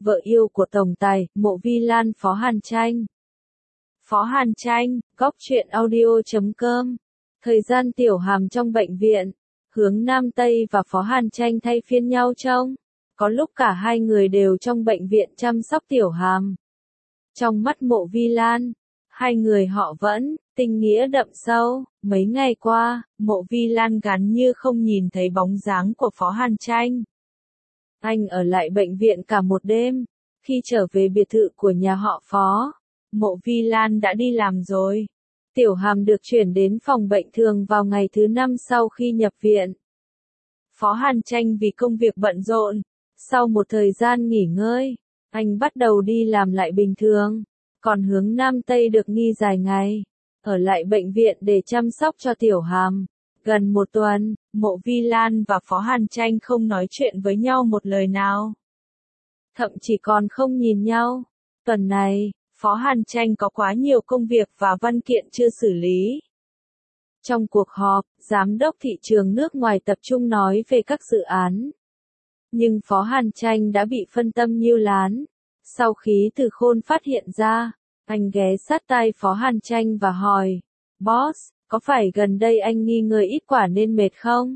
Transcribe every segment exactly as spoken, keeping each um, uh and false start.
vợ yêu của tổng tài, Mộ Vi Lan Phó Hàn Tranh. Phó Hàn Tranh, góc truyện audio chấm com. Thời gian Tiểu Hàm trong bệnh viện, Hướng Nam Tây và Phó Hàn Tranh thay phiên nhau trông. Có lúc cả hai người đều trong bệnh viện chăm sóc Tiểu Hàm. Trong mắt Mộ Vi Lan, hai người họ vẫn tình nghĩa đậm sâu. Mấy ngày qua, Mộ Vi Lan gắn như không nhìn thấy bóng dáng của Phó Hàn Tranh. Anh ở lại bệnh viện cả một đêm. Khi trở về biệt thự của nhà họ Phó, Mộ Vi Lan đã đi làm rồi. Tiểu Hàm được chuyển đến phòng bệnh thường vào ngày thứ năm sau khi nhập viện. Phó Hàn Tranh vì công việc bận rộn, sau một thời gian nghỉ ngơi, anh bắt đầu đi làm lại bình thường. Còn Hướng Nam Tây được nghỉ dài ngày, ở lại bệnh viện để chăm sóc cho Tiểu Hàm. Gần một tuần, Mộ Vi Lan và Phó Hàn Tranh không nói chuyện với nhau một lời nào. Thậm chí còn không nhìn nhau. Tuần này, Phó Hàn Tranh có quá nhiều công việc và văn kiện chưa xử lý. Trong cuộc họp, Giám đốc thị trường nước ngoài tập trung nói về các dự án. Nhưng Phó Hàn Tranh đã bị phân tâm nhiêu lán. Sau khi Từ Khôn phát hiện ra, anh ghé sát tai Phó Hàn Tranh và hỏi, Boss, có phải gần đây anh nghi ngơi ít quả nên mệt không?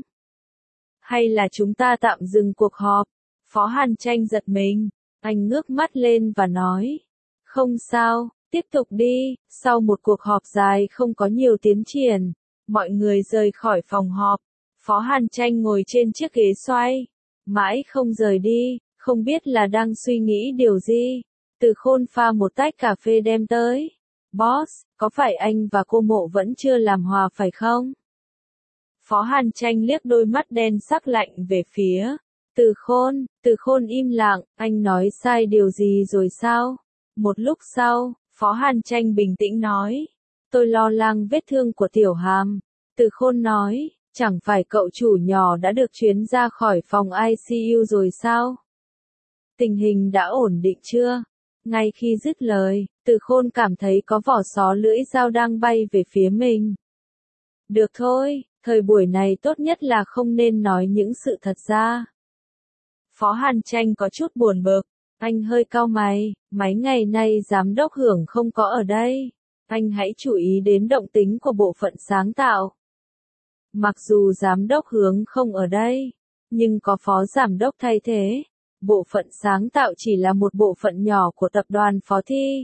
Hay là chúng ta tạm dừng cuộc họp? Phó Hàn Tranh giật mình, anh ngước mắt lên và nói, không sao, tiếp tục đi. Sau một cuộc họp dài không có nhiều tiến triển, mọi người rời khỏi phòng họp. Phó Hàn Tranh ngồi trên chiếc ghế xoay, mãi không rời đi, không biết là đang suy nghĩ điều gì. Từ Khôn pha một tách cà phê đem tới. Boss, có phải anh và cô Mộ vẫn chưa làm hòa phải không? Phó Hàn Tranh liếc đôi mắt đen sắc lạnh về phía Từ Khôn. Từ Khôn im lặng, anh nói sai điều gì rồi sao? Một lúc sau, Phó Hàn Tranh bình tĩnh nói, tôi lo lắng vết thương của Tiểu Hàm. Từ Khôn nói, chẳng phải cậu chủ nhỏ đã được chuyển ra khỏi phòng i xê u rồi sao? Tình hình đã ổn định chưa? Ngay khi dứt lời, Từ Khôn cảm thấy có vỏ só lưỡi dao đang bay về phía mình. Được thôi, thời buổi này tốt nhất là không nên nói những sự thật ra. Phó Hàn Tranh có chút buồn bực, anh hơi cau mày, mấy ngày nay giám đốc Hưởng không có ở đây. Anh hãy chú ý đến động tính của bộ phận sáng tạo. Mặc dù giám đốc Hướng không ở đây, nhưng có phó giám đốc thay thế. Bộ phận sáng tạo chỉ là một bộ phận nhỏ của tập đoàn Phó Thi.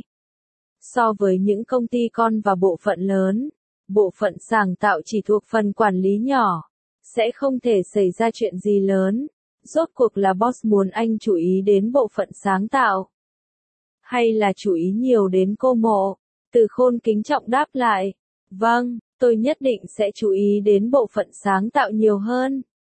So với những công ty con và bộ phận lớn, bộ phận sáng tạo chỉ thuộc phần quản lý nhỏ. Sẽ không thể xảy ra chuyện gì lớn. Rốt cuộc là boss muốn anh chú ý đến bộ phận sáng tạo, hay là chú ý nhiều đến cô Mộ? Từ Khôn kính trọng đáp lại, vâng, tôi nhất định sẽ chú ý đến bộ phận sáng tạo nhiều hơn.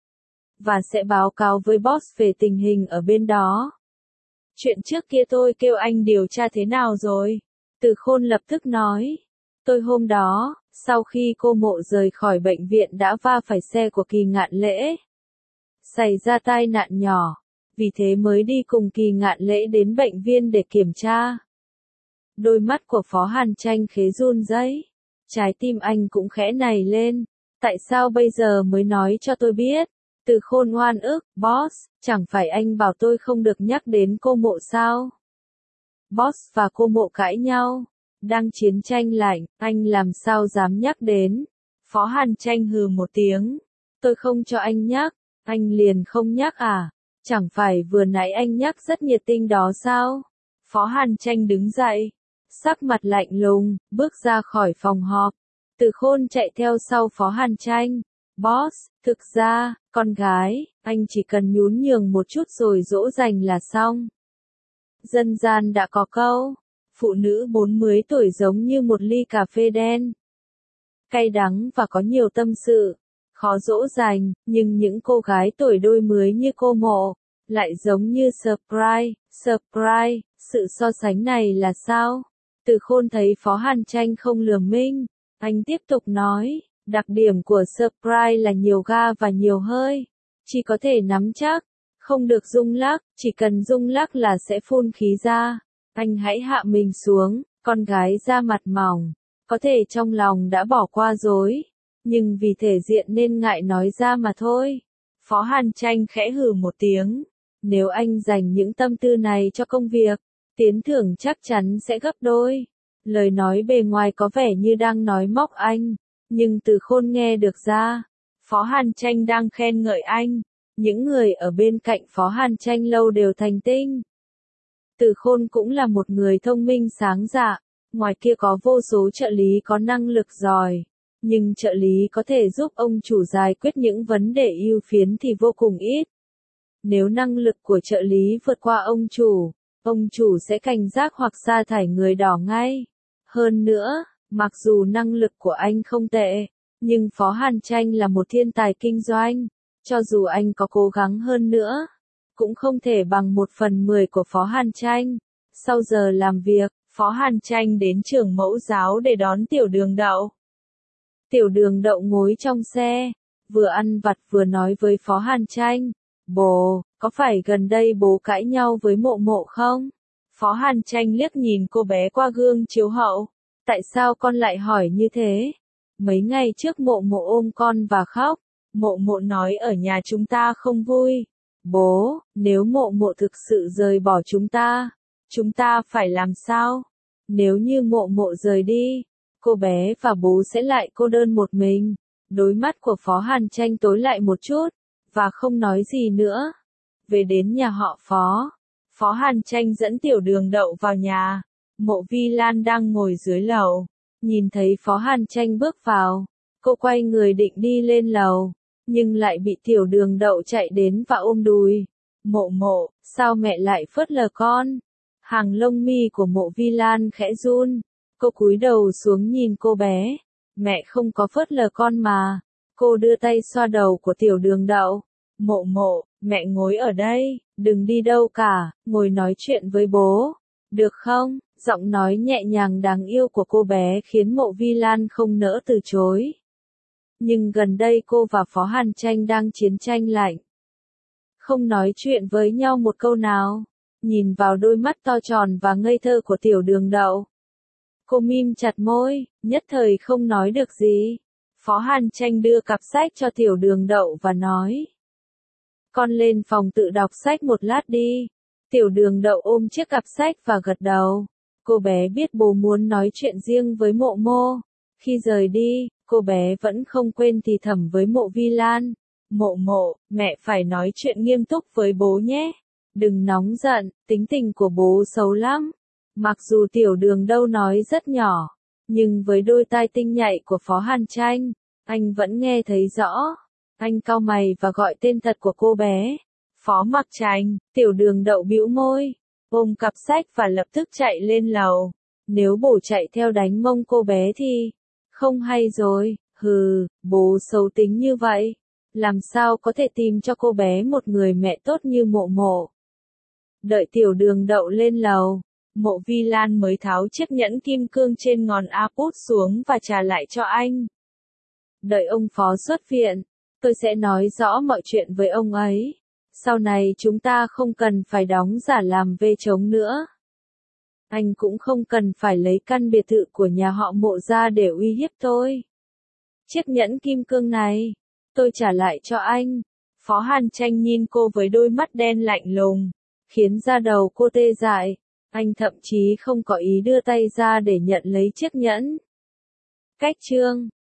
Và sẽ báo cáo với boss về tình hình ở bên đó. Chuyện trước kia tôi kêu anh điều tra thế nào rồi? Từ Khôn lập tức nói, tôi hôm đó, sau khi cô Mộ rời khỏi bệnh viện đã va phải xe của Kỳ Ngạn Lễ. Xảy ra tai nạn nhỏ, vì thế mới đi cùng Kỳ Ngạn Lễ đến bệnh viện để kiểm tra. Đôi mắt của Phó Hàn Tranh khẽ run rẩy, trái tim anh cũng khẽ nảy lên. Tại sao bây giờ mới nói cho tôi biết? Từ Khôn oan ức, boss, chẳng phải anh bảo tôi không được nhắc đến cô Mộ sao? Boss và cô Mộ cãi nhau, đang chiến tranh lạnh, anh làm sao dám nhắc đến? Phó Hàn Tranh hừ một tiếng, tôi không cho anh nhắc. Anh liền không nhắc à? Chẳng phải vừa nãy anh nhắc rất nhiệt tình đó sao? Phó Hàn Tranh đứng dậy, sắc mặt lạnh lùng, bước ra khỏi phòng họp. Từ Khôn chạy theo sau Phó Hàn Tranh. Boss, thực ra, con gái, anh chỉ cần nhún nhường một chút rồi dỗ dành là xong. Dân gian đã có câu, phụ nữ bốn mươi tuổi giống như một ly cà phê đen. Cay đắng và có nhiều tâm sự. Khó dỗ dành, nhưng những cô gái tuổi đôi mới như cô Mộ, lại giống như surprise, surprise, sự so sánh này là sao? Từ Khôn thấy Phó Hàn Tranh không lườm minh, anh tiếp tục nói, đặc điểm của surprise là nhiều ga và nhiều hơi, chỉ có thể nắm chắc, không được rung lắc, chỉ cần rung lắc là sẽ phun khí ra. Anh hãy hạ mình xuống, con gái da mặt mỏng, có thể trong lòng đã bỏ qua dối. Nhưng vì thể diện nên ngại nói ra mà thôi. Phó Hàn Tranh khẽ hừ một tiếng. Nếu anh dành những tâm tư này cho công việc, tiền thưởng chắc chắn sẽ gấp đôi. Lời nói bề ngoài có vẻ như đang nói móc anh, nhưng Từ Khôn nghe được ra. Phó Hàn Tranh đang khen ngợi anh. Những người ở bên cạnh Phó Hàn Tranh lâu đều thành tinh. Từ Khôn cũng là một người thông minh sáng dạ. Ngoài kia có vô số trợ lý có năng lực giỏi. Nhưng trợ lý có thể giúp ông chủ giải quyết những vấn đề ưu phiến thì vô cùng ít. Nếu năng lực của trợ lý vượt qua ông chủ, ông chủ sẽ cảnh giác hoặc sa thải người đó ngay. Hơn nữa, mặc dù năng lực của anh không tệ, nhưng Phó Hàn Tranh là một thiên tài kinh doanh. Cho dù anh có cố gắng hơn nữa, cũng không thể bằng một phần mười của Phó Hàn Tranh. Sau giờ làm việc, Phó Hàn Tranh đến trường mẫu giáo để đón Tiểu Đường Đậu. Tiểu Đường Đậu ngồi trong xe, vừa ăn vặt vừa nói với Phó Hàn Tranh. Bố, có phải gần đây bố cãi nhau với Mộ Mộ không? Phó Hàn Tranh liếc nhìn cô bé qua gương chiếu hậu. Tại sao con lại hỏi như thế? Mấy ngày trước Mộ Mộ ôm con và khóc. Mộ Mộ nói ở nhà chúng ta không vui. Bố, nếu Mộ Mộ thực sự rời bỏ chúng ta, chúng ta phải làm sao? Nếu như Mộ Mộ rời đi, cô bé và bố sẽ lại cô đơn một mình. Đôi mắt của Phó Hàn Tranh tối lại một chút, và không nói gì nữa. Về đến nhà họ Phó, Phó Hàn Tranh dẫn Tiểu Đường Đậu vào nhà. Mộ Vi Lan đang ngồi dưới lầu, nhìn thấy Phó Hàn Tranh bước vào, cô quay người định đi lên lầu, nhưng lại bị Tiểu Đường Đậu chạy đến và ôm đùi. Mộ Mộ, sao mẹ lại phớt lờ con? Hàng lông mi của Mộ Vi Lan khẽ run, cô cúi đầu xuống nhìn cô bé. Mẹ không có phớt lờ con mà. Cô đưa tay xoa đầu của Tiểu Đường Đậu. Mộ Mộ, mẹ ngồi ở đây, đừng đi đâu cả, ngồi nói chuyện với bố. Được không? Giọng nói nhẹ nhàng đáng yêu của cô bé khiến Mộ Vi Lan không nỡ từ chối. Nhưng gần đây cô và Phó Hàn Tranh đang chiến tranh lạnh. Không nói chuyện với nhau một câu nào. Nhìn vào đôi mắt to tròn và ngây thơ của Tiểu Đường Đậu, cô mím chặt môi, nhất thời không nói được gì. Phó Hàn Tranh đưa cặp sách cho Tiểu Đường Đậu và nói. Con lên phòng tự đọc sách một lát đi. Tiểu Đường Đậu ôm chiếc cặp sách và gật đầu. Cô bé biết bố muốn nói chuyện riêng với Mộ Mô. Khi rời đi, cô bé vẫn không quên thì thầm với Mộ Vi Lan. Mộ Mộ, mẹ phải nói chuyện nghiêm túc với bố nhé. Đừng nóng giận, tính tình của bố xấu lắm. Mặc dù Tiểu Đường Đậu nói rất nhỏ, nhưng với đôi tai tinh nhạy của Phó Hàn Tranh, anh vẫn nghe thấy rõ. Anh cau mày và gọi tên thật của cô bé. Phó Mặc Tranh. Tiểu Đường Đậu bĩu môi, ôm cặp sách và lập tức chạy lên lầu. Nếu bố chạy theo đánh mông cô bé thì không hay rồi. Hừ, bố xấu tính như vậy, làm sao có thể tìm cho cô bé một người mẹ tốt như Mộ Mộ. Đợi Tiểu Đường Đậu lên lầu, Mộ Vi Lan mới tháo chiếc nhẫn kim cương trên ngón áp út xuống và trả lại cho anh. Đợi ông Phó xuất viện, tôi sẽ nói rõ mọi chuyện với ông ấy. Sau này chúng ta không cần phải đóng giả làm vê trống nữa. Anh cũng không cần phải lấy căn biệt thự của nhà họ Mộ ra để uy hiếp tôi. Chiếc nhẫn kim cương này, tôi trả lại cho anh. Phó Hàn Tranh nhìn cô với đôi mắt đen lạnh lùng, khiến da đầu cô tê dại. Anh thậm chí không có ý đưa tay ra để nhận lấy chiếc nhẫn. Cách chương